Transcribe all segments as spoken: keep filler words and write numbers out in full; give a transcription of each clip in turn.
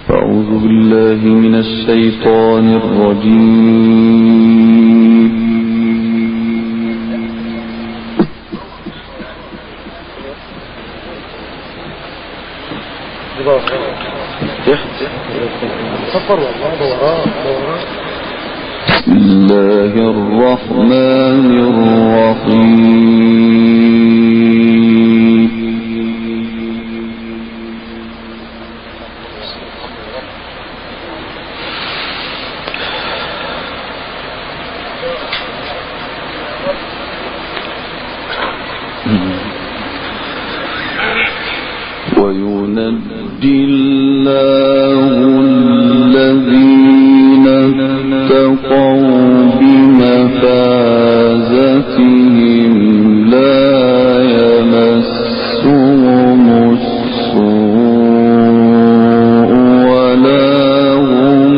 أعوذ بالله من الشيطان الرجيم. بسم الله الرحمن الرحيم. وينجي الله الذين اتقوا بمفازتهم لا يمسهم السوء ولا هم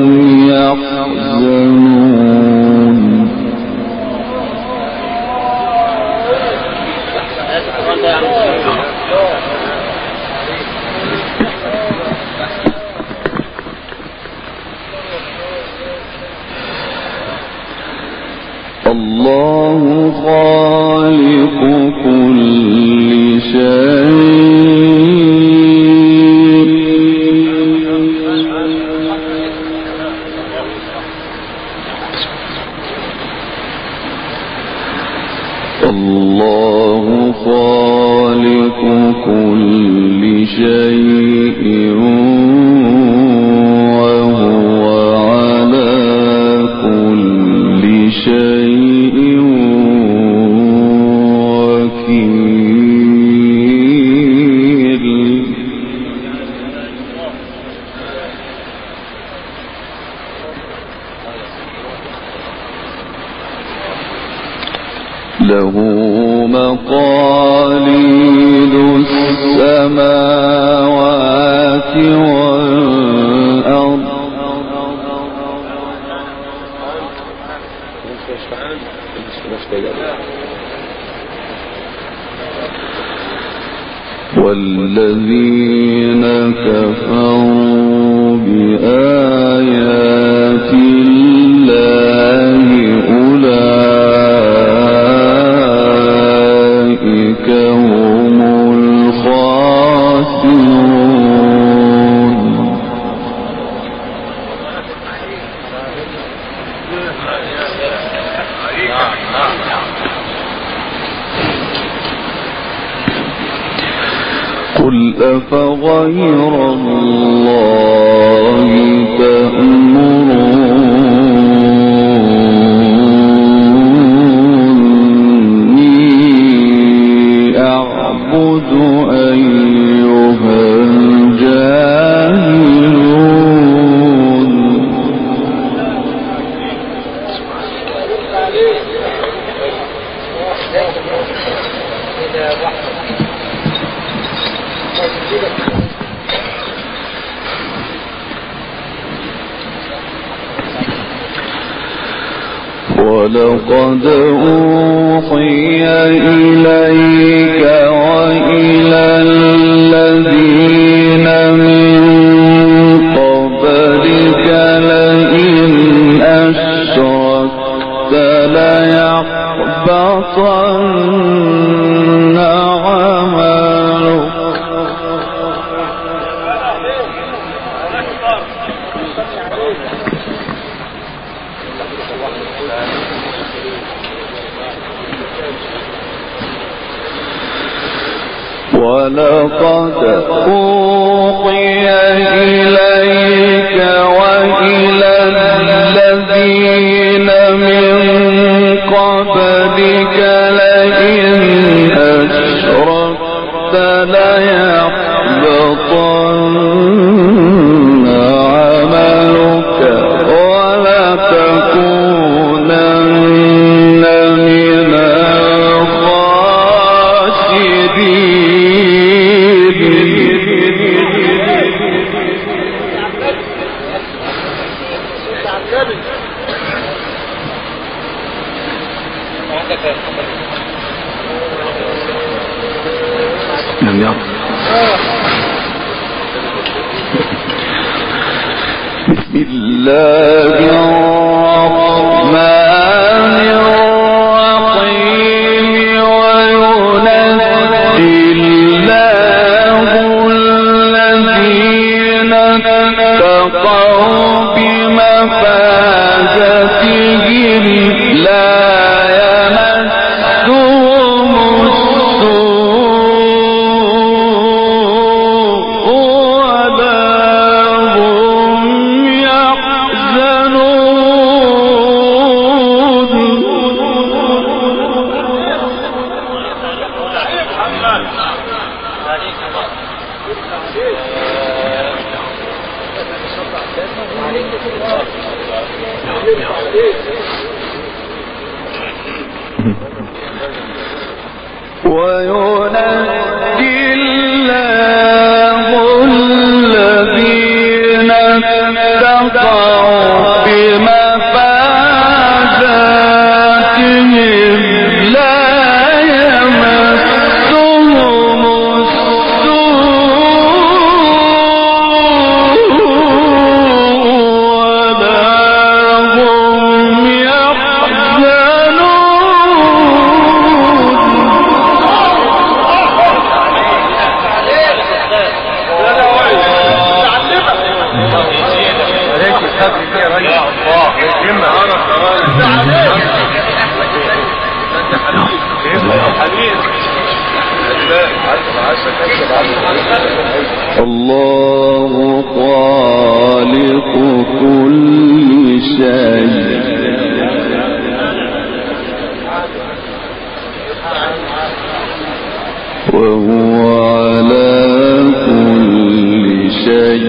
يحزنون. الله خالق كل شيء الله خالق كل شيء وهو على كل شيء وكيل. له مقاليد السماوات والأرض والذين كفروا بآيات الله أولئك هم الخاسرون. قل أفغير الله تأمروني أعبد أيها الجاهلون. ولقد أوحي إليك وإلى الذين من قبلك لئن أشركت ليحبطن عملك ولقد أوحي إليك وإلى الذين من قبلك لئن أشركت ليحبطن عملك ولتكونن من الله الرحمن الرحيم وينجي الله الذين اتقوا بمفازتهم لا يمسهم السوء ولا هم وينجي الله الذين اتقوا بمفازتهم لا يمسهم السوء ولا هم يحزنون. الله خالق كل شيء وهو على كل شيء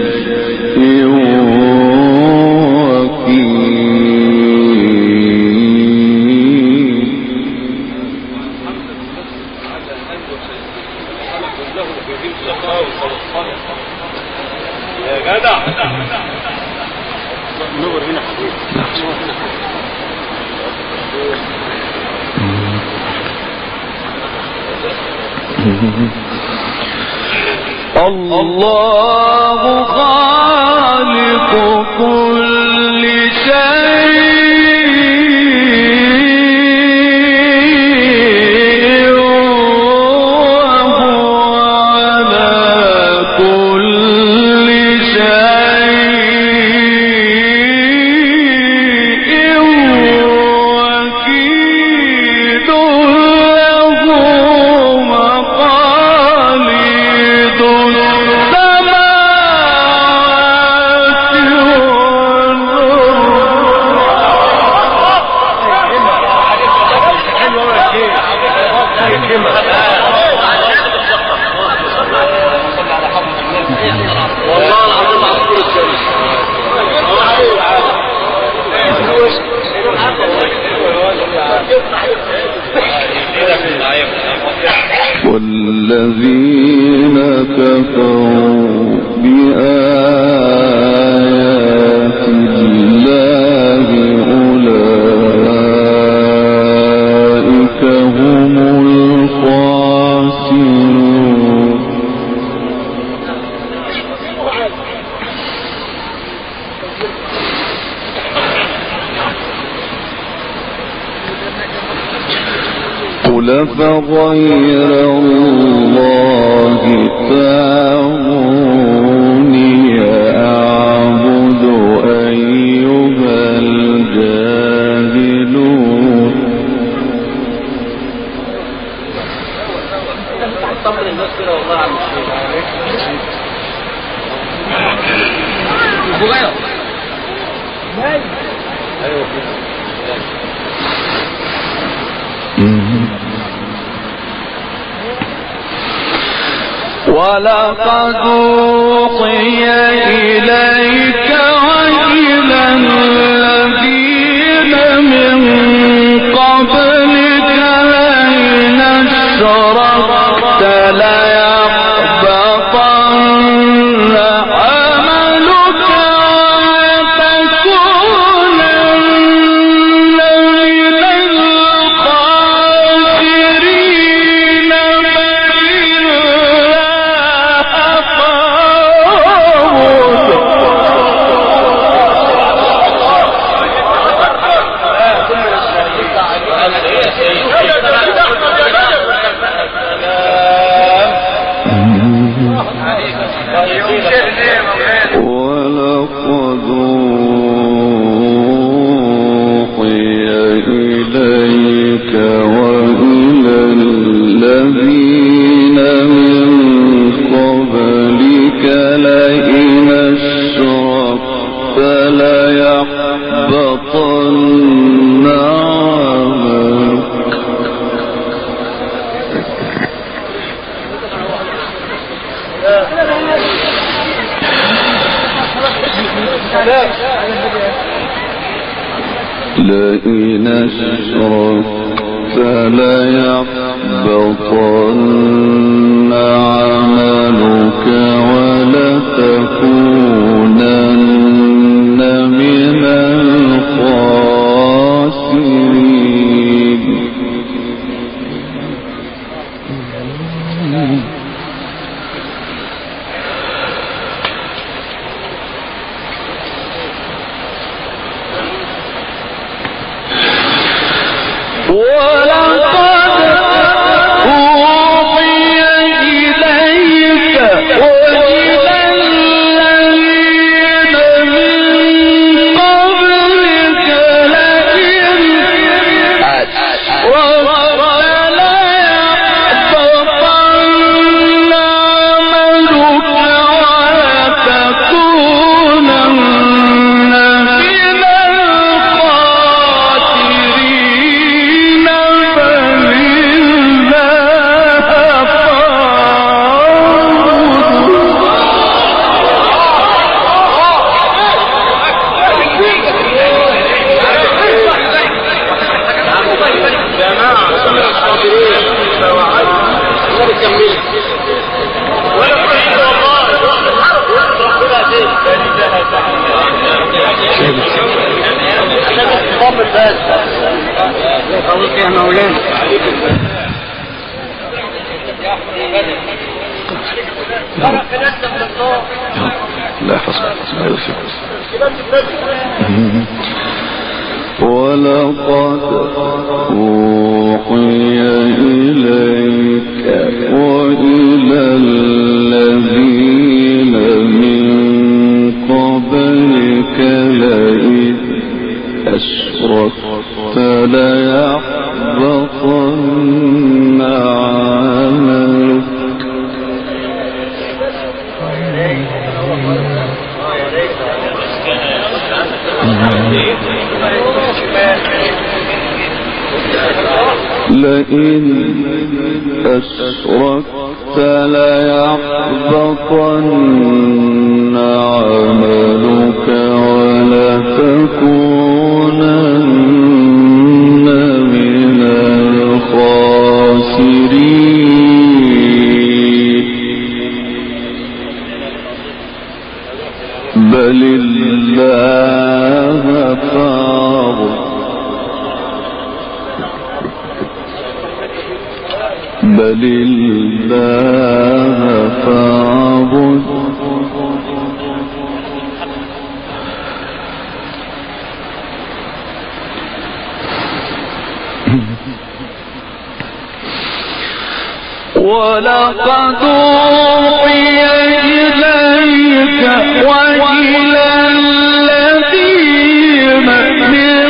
الله خالق كل شيء وهو على كل شيء وكيل له مقاليد السماوات والله العظيم عصفور الشمس والذين كفروا بآيات الله أولئك هم الخاسرون. قل فغير الله تأمروني أعبد أيها الجاهلون. طمن الناس كده والله على المشكلة. ايوه ولقد أوحي إليك وإلى الذين من قبلك لئن أشركت ليحبطن عملك ولتكونن من الخاسرين. فإن الله لئن أشركت ليحبطن عملك ولتكونن من الخاسرين. يا مولانا لا حصل ولقد أوحي إليك وإلى الذين من قبلك لئن أشركت ليحبطن عملك لئن أشركت ليحبطن عملك ولتكونن من الخاسرين. بل الله فاعبد بل الله فاعبد ولقد أوحي إليك وإلى الذين من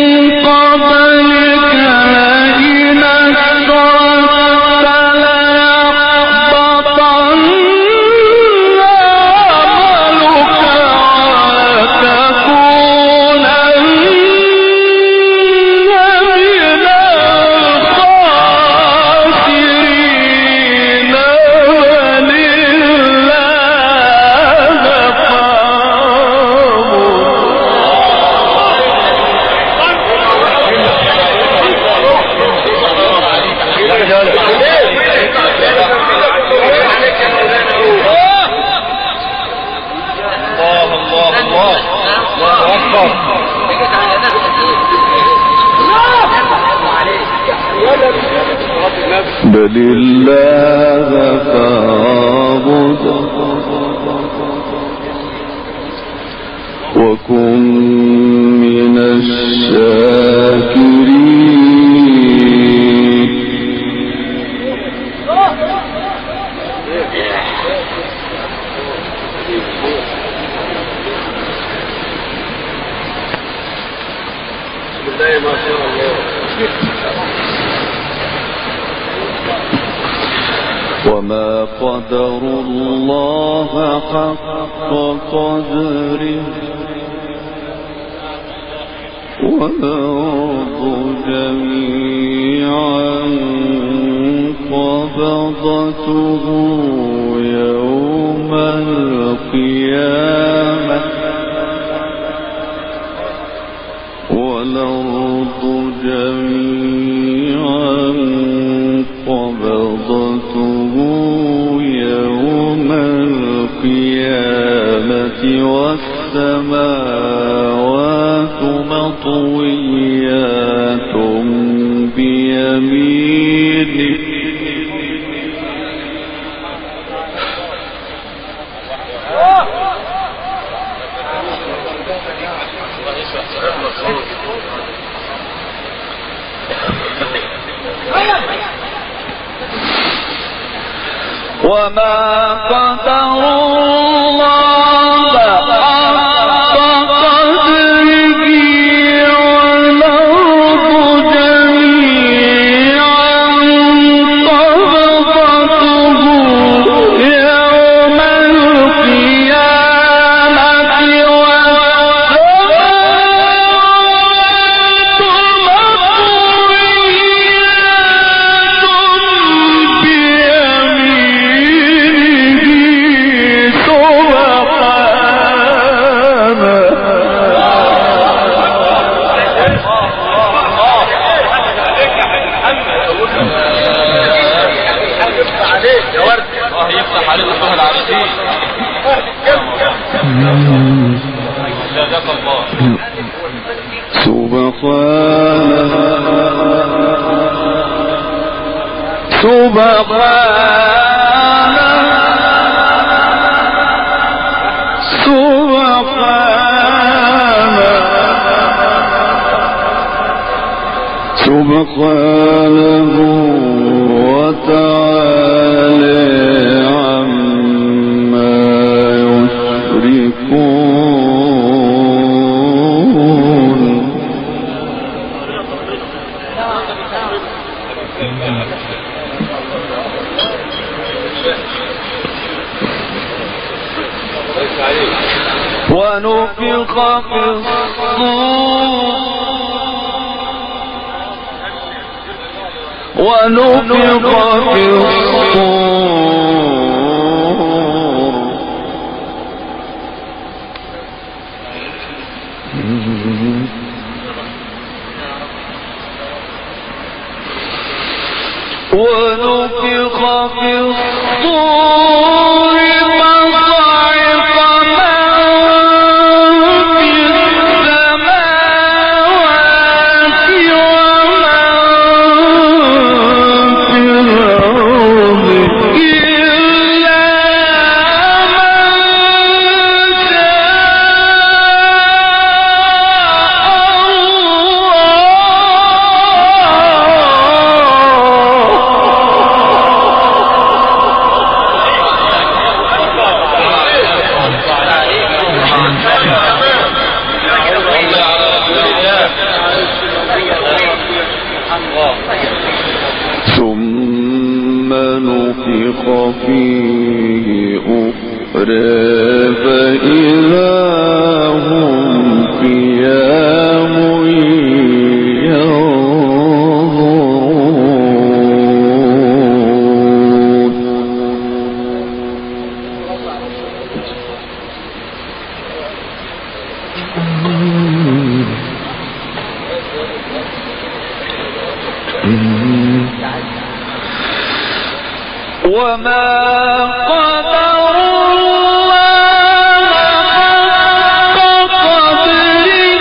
قبلك لئن أشركت ليحبطن عملك ولتكونن من الخاسرين. بل الله فاعبد وكن من الشاكرين. ما شاء الله. وما قدر الله حق قدره والأرض جميعا قبضته يوم القيامة والسماوات مطويات بيمينه وما قدروا الله حق قدره والأرض جميعا قبضته يوم القيامة والسماوات مطويات بيمينه يفتح عليه الله العظيم. جزاك الله. سبحانه سبحانه سبحانه سبحانه وتعالى عما يشركون. ونفخ في الصور ونفخ في الصور ونفخ في الصور فصعق من في السماوات ومن في الأرض ثم نفخ فيه أخرى فإذا هم قيام ينظرون. وما قدر الله حق قدره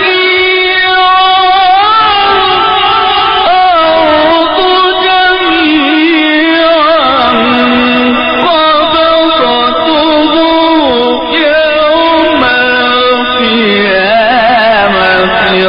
والأرض جميعا قبضته يوم القيامة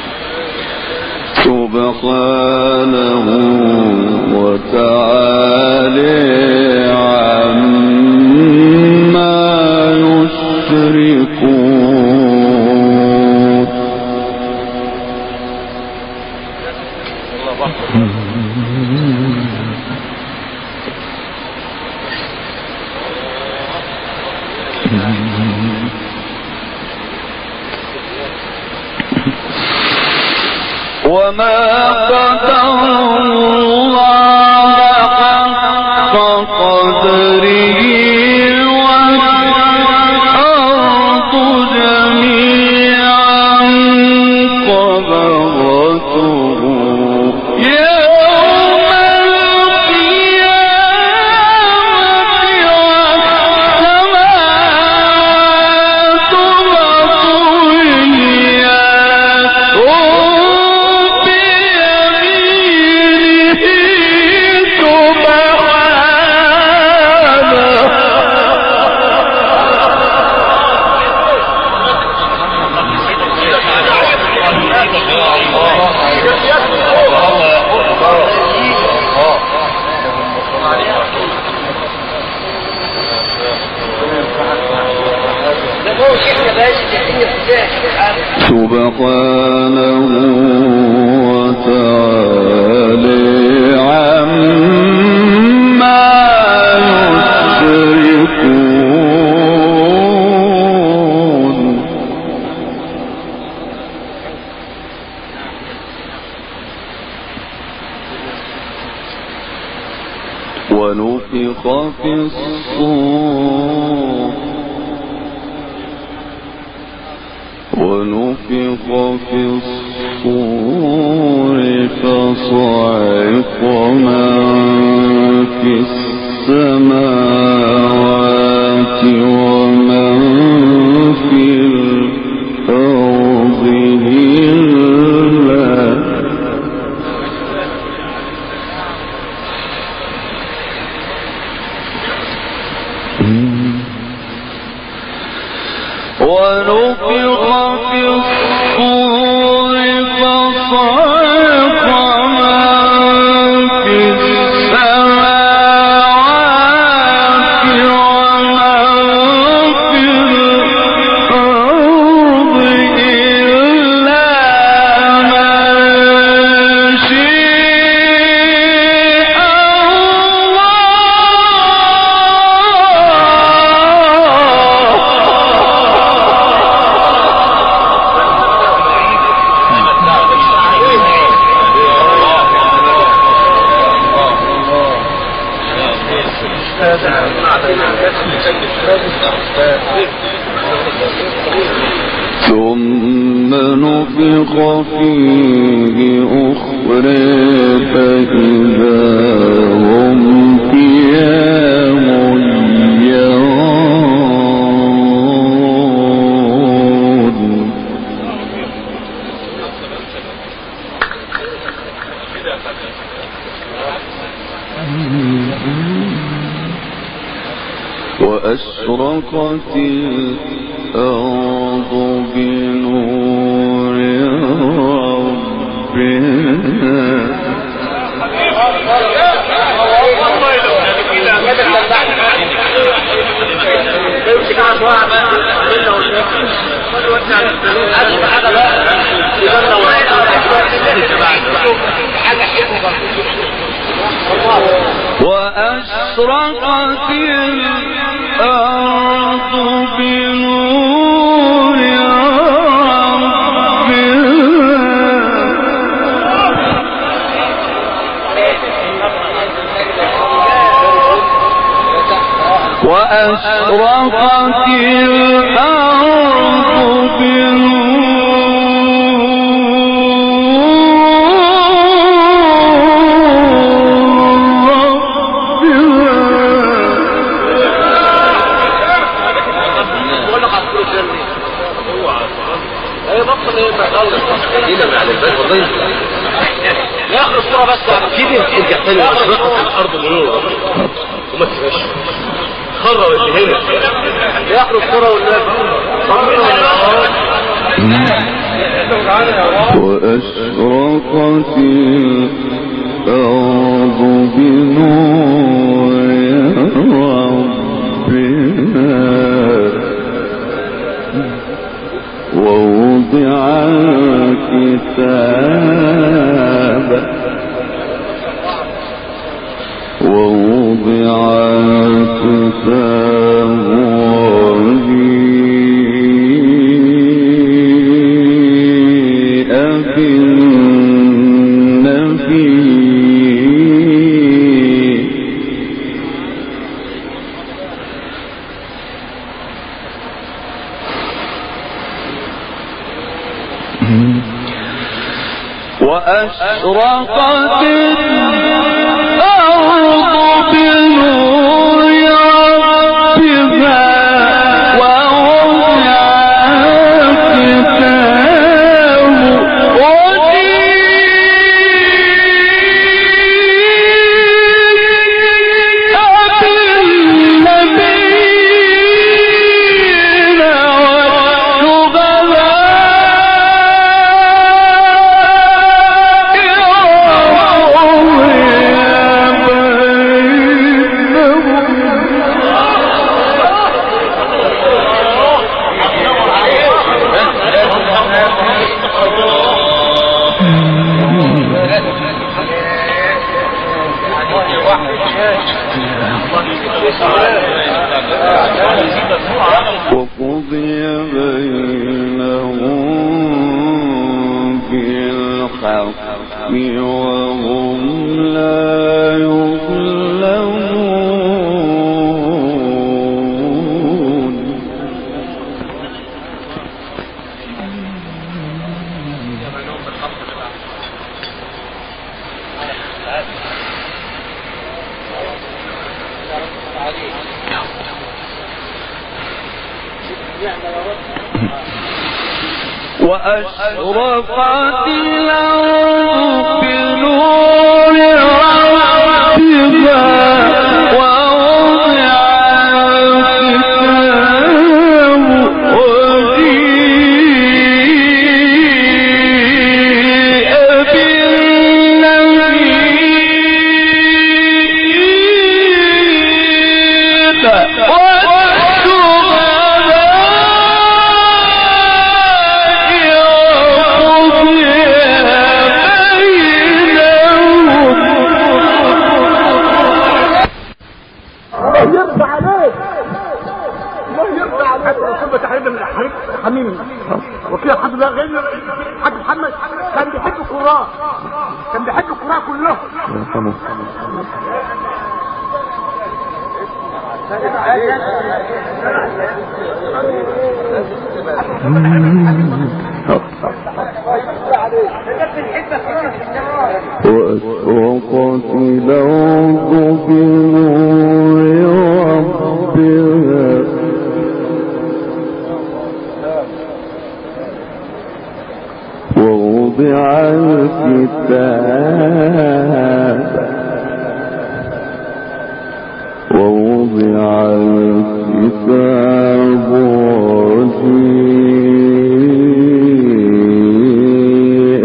سبحانه وتعالى سبحانه وتعالى عما يشركون. ونفخ في الصور ونفخ في الصور فصعق من في السماوات ومن في الأرض إلا ونفخ في الصور فصعق من في السماوات ومن في الأرض إلا من شاء ثم نفخ فيه أخرى فإذا هم قيام ينظرون. وأشرقت الأرض بنور ربها وأشرقت الأرض بنور ربها وأشرقت الأرض بنور ياخد الصورة بس كده ارجع تاني واشرقت الارض بنور وما تبقاش خرب اللي هنا ياخد الصورة والنبي وأشرقت الأرض بنور وأشرقت الأرض بنور ربها ووضع الكتاب وجيء بالنبيين والشهداء وقضي بينهم بالحق وهم لا يظلمون وأشرقت الأرض بنور ربها ووضع الكتاب وجيء بالنبيين وكده الحمد لله غير حاج محمد كان بيحب القراء كان بيحب القراء كلهم وأشرقت الأرض بنور ربها ووضع الكتاب ووضع الكتاب وجيء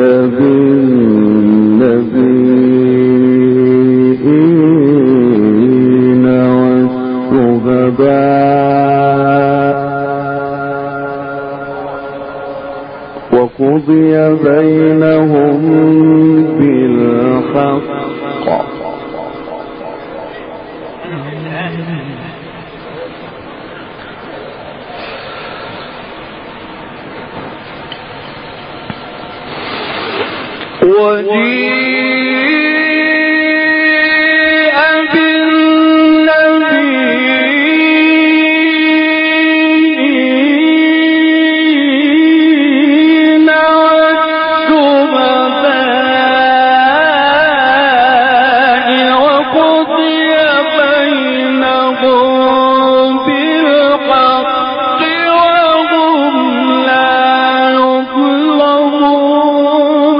بالنبيين والشهداء وقضي بينهم بالحق وجيء بالنبيين والشهداء وقضي بينهم بالحق وهم لا يظلمون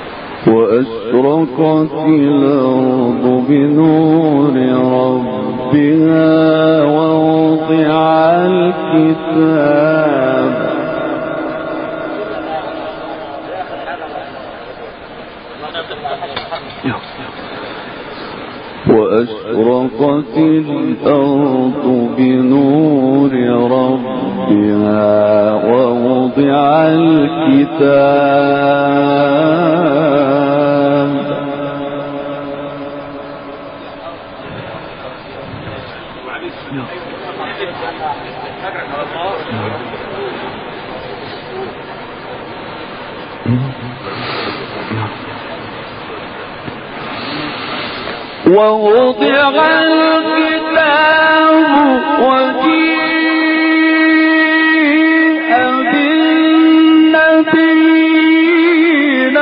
وأشرقت الأرض بنور ربها ربها ووضع الكتاب وأشرقت الأرض بنور ربها ووضع الكتاب ووضع الكتاب وجيء بالنبيين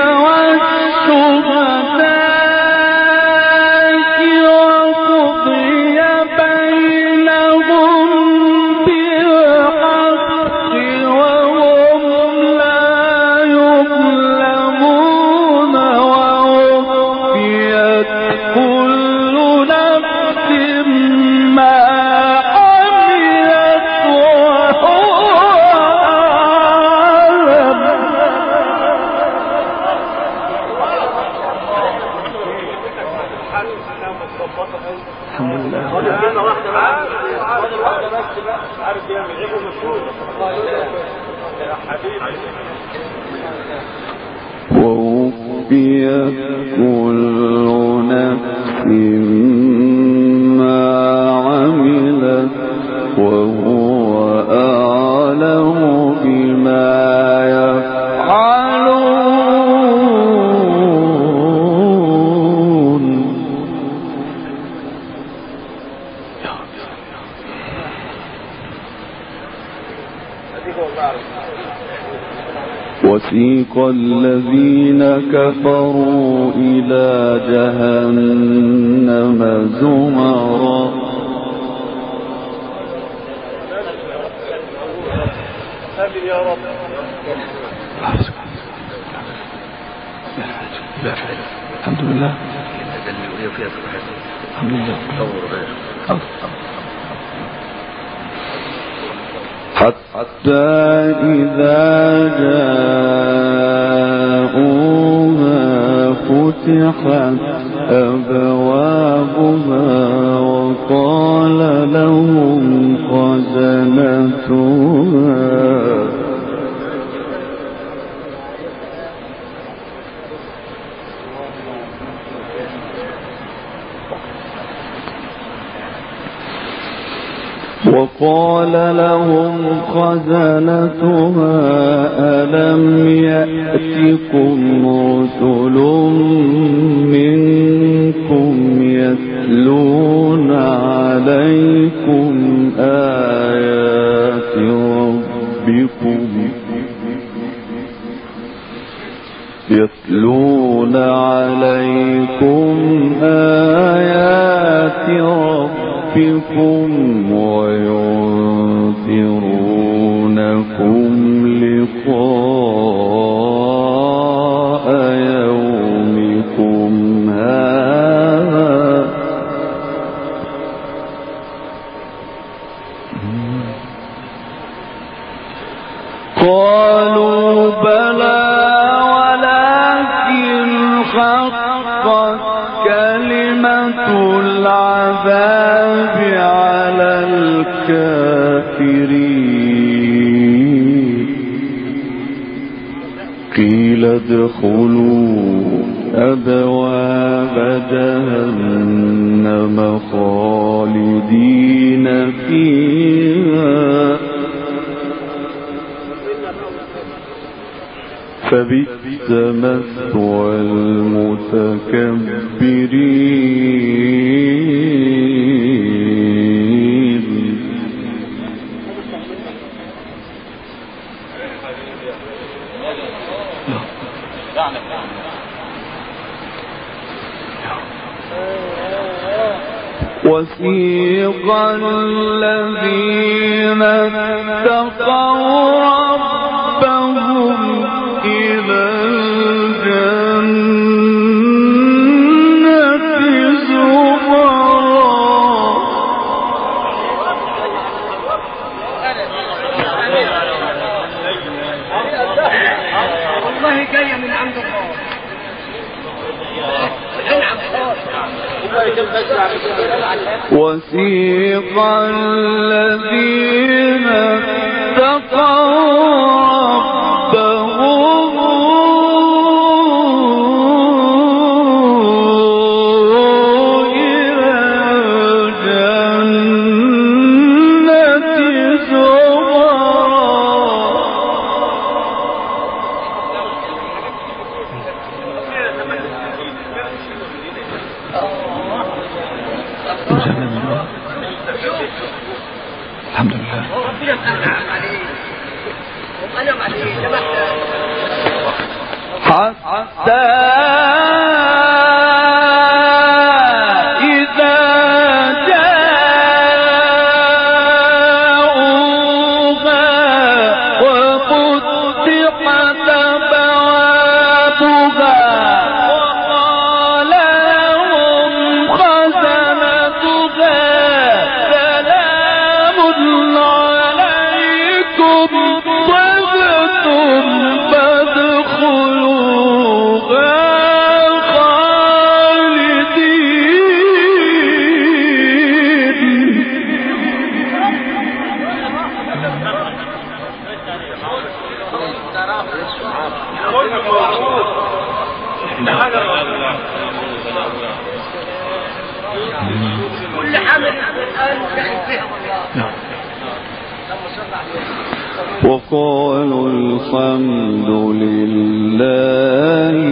والشهداء وقضي بينهم بالحق وهم لا يظلمون ووفيت كل نفس ما عملت وهو أعلم. الحمد لله. ووفيت كل نفس ما عملت وهو أعلم بما يفعلون. وسيق الذين كفروا إلى جهنم زمرا يا رب. الحمد لله. الحمد لله. حتى إذا جاءوها فتحت أبوابها وقال لهم خزنتها وقال لهم خزنتها ألم يأتكم رسل منكم يتلون عليكم آيات ربكم يتلون عليكم آيات ربكم وينذرونكم لقاء يومكم هذا قالوا بلى ولكن حقت كلمة العذاب على الكافرين قيل ادخلوا أبواب جهنم خالدين فيها فبئس مثوى المتكبرين. وسيق الذين اتقوا ربهم إلى الجنة زمرا هدية من عند الله. انعم وسيق الذين اتقوا ربهم إلى الجنة زمرا. الحمد لله. حتى إذا جاءوها وفتحت أبوابها وقال لهم خزنتها سلام عليكم طبتم فادخلوها كل حمل القرآن يحبها. وقالوا الحمد لله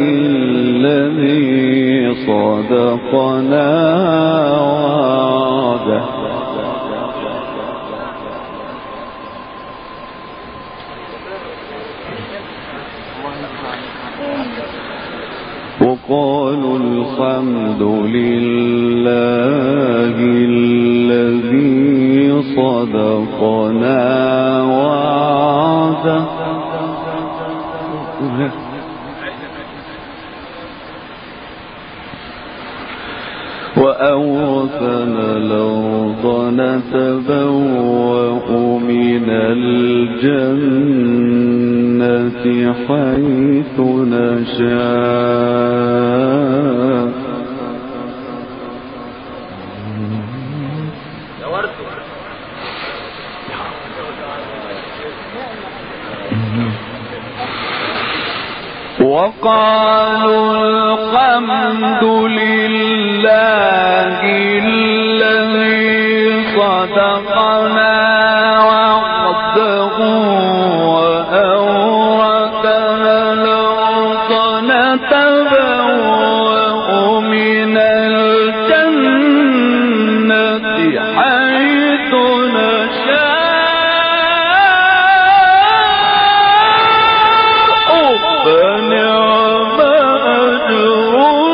الذي صدقنا وعده وقالوا الحمد لله الذي صدقنا وعده وأورثنا الأرض نتبوأ من الجنة حيث نشاء. وقالوا الحمد لله الذي صدقنا وعده وأورثنا الأرض نتبوأ من الجنة حيث نشاء. فنعم أجر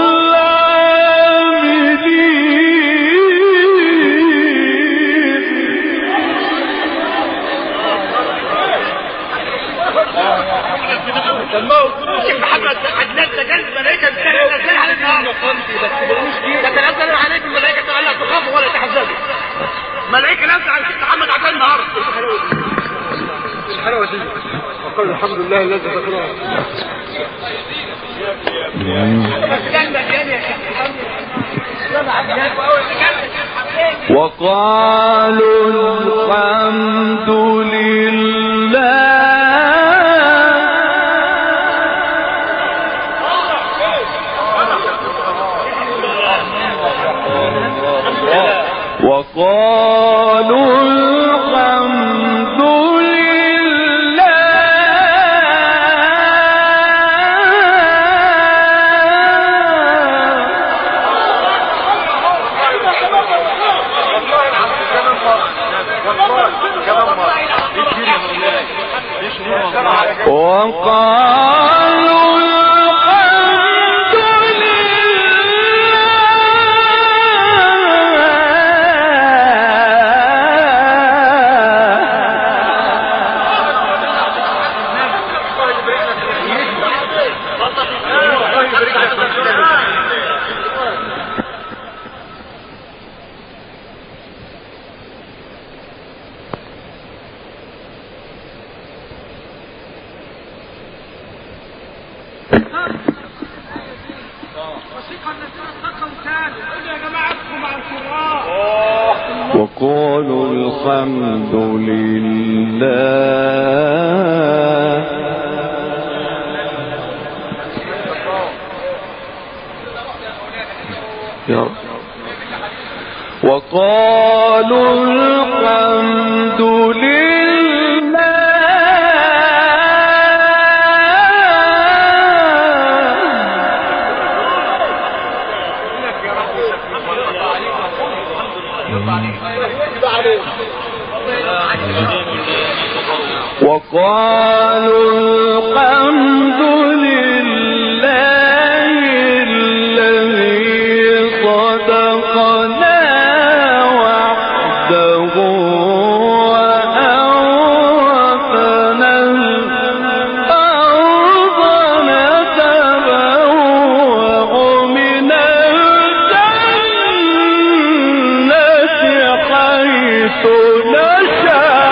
الشيخ محمد عدنان تجل الملائكة تنزل على النهار تتنزل عليكم الملائكة لا تخافوا ولا تحزنوا. ملائكة نزل على الشيخ محمد عدنان النهار. الحلاوة دي وقال الحمد لله الذي ذكرها. وقالوا الحمد لله وقالوا الحمد وقالوا الحمد وقالوا الحمد لله يا رب. وقالوا الحمد لله وقالوا الحمد لله الذي صدقنا وعده وأورثنا الأرض نتبوأ من الجنة حيث نشاء.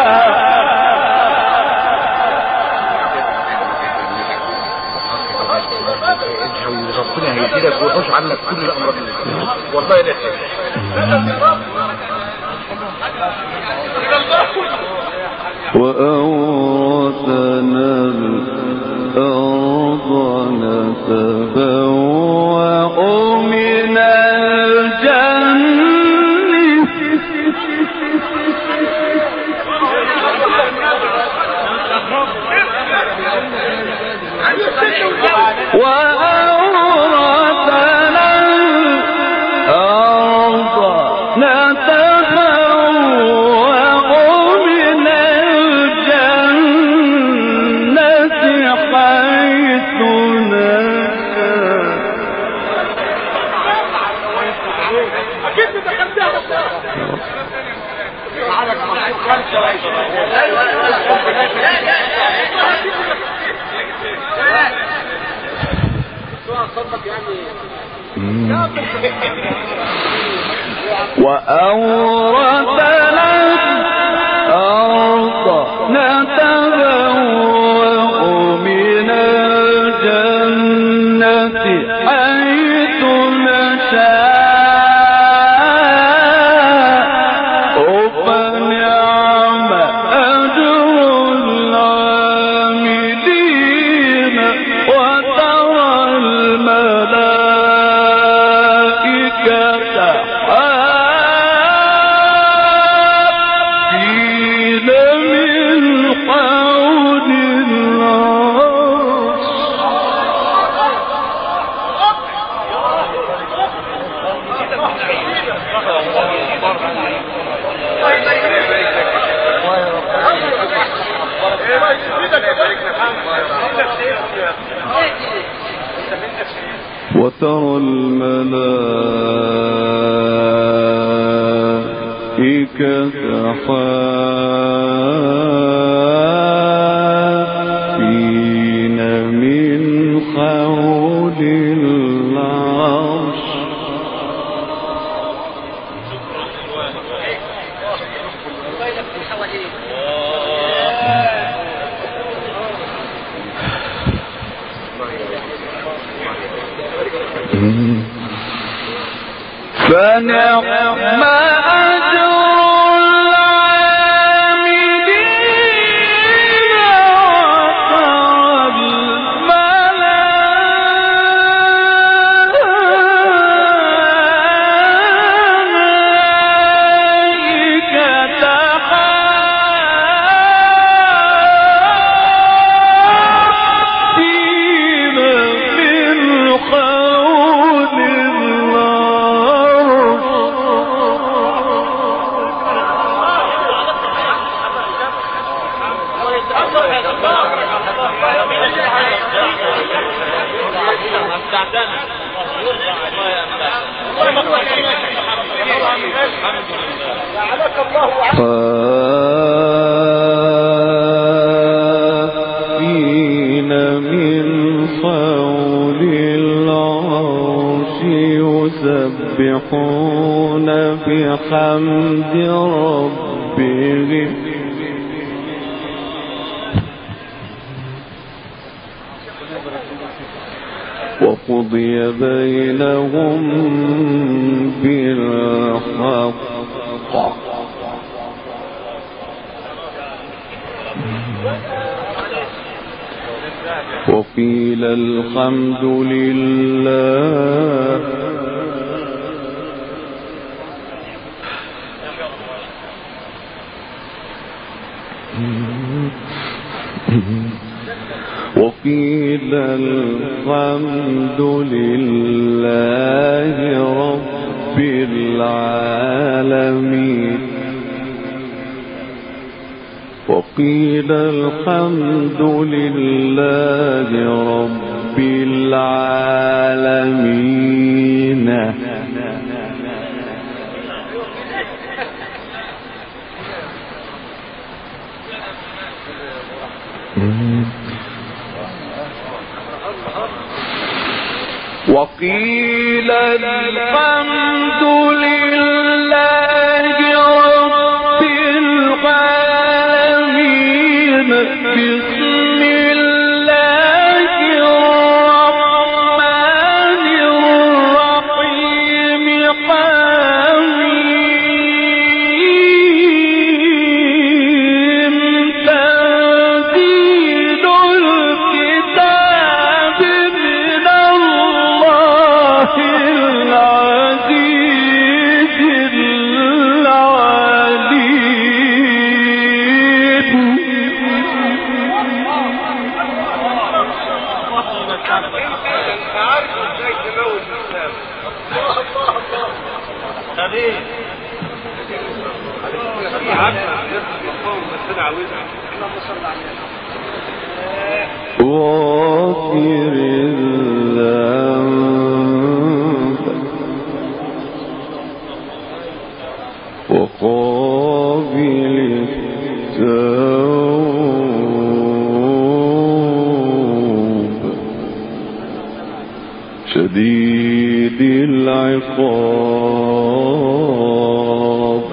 ربنا هيديلك ويخش عنك كل الامراض والله نحن وأورثنا الأرض نتبوأ من الجنة وأورثنا الأرض نتبوأ من الجنة حيث نشاء. وأورثنا الأرض نتبوأ من الجنة حيث نشاء فنعم أجر العاملين وترى الملائكة حافين من حول العرش وترى الملائكة حافين من حول العرش فنعم أجر العاملين وترى الملائكة حافين من حول حافين من حول العرش يسبحون بحمد ربهم وقضي بينهم بالحق وقيل الحمد لله وقيل الحمد لله رب العالمين وقيل الحمد لله رب العالمين وقيل الحمد لله رب العالمين بسم الله الرحمن الرحيم حميم تنزيل الكتاب من الله العزيز غافر الذنب وقابل التوب شديد العقاب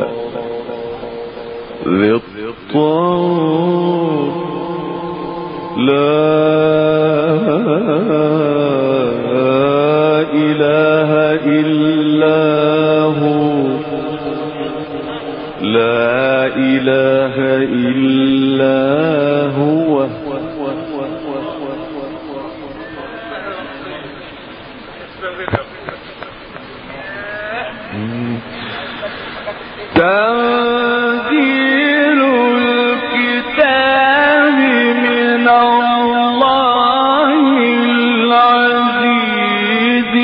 ذي الطول لا إله إلا هو لا إله إلا هو تنزيل الكتاب من الله العزيز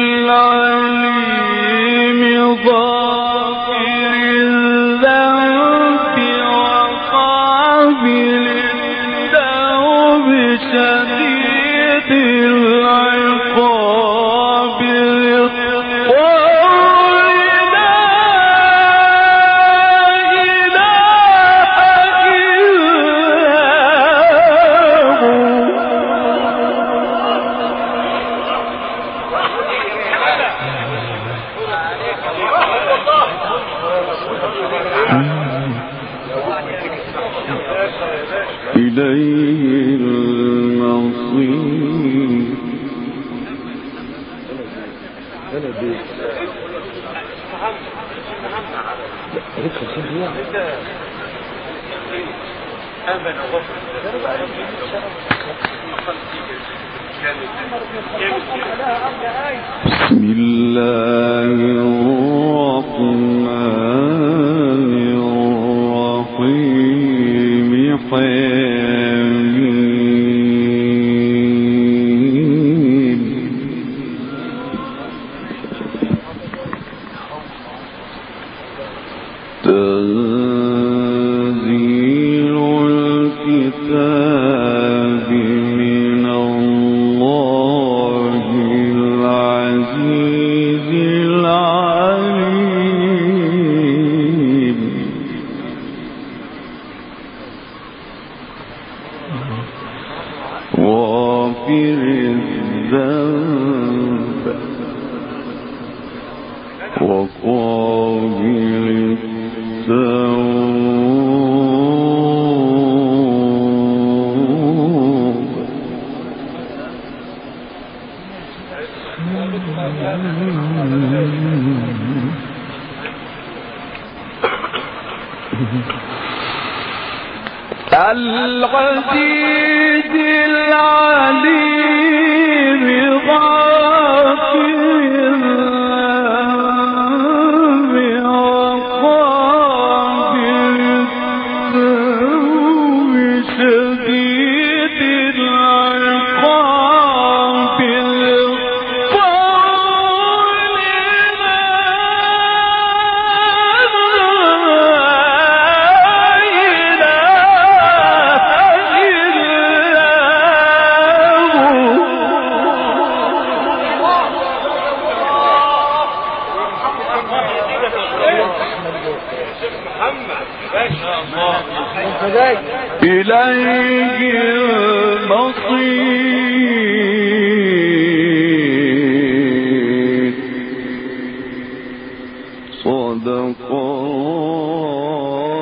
العليم غافر الذنب وقابل التوب شديد العقاب إليه المصير بسم الله الرحمن الرحيم حميم تنزيل الكتاب من الله العزيز العليم غافر الذنب وقابل التوب العزيز العليم غافر الذنب وقابل التوب شديد العقاب بالقول إليه المصير. صدق الله.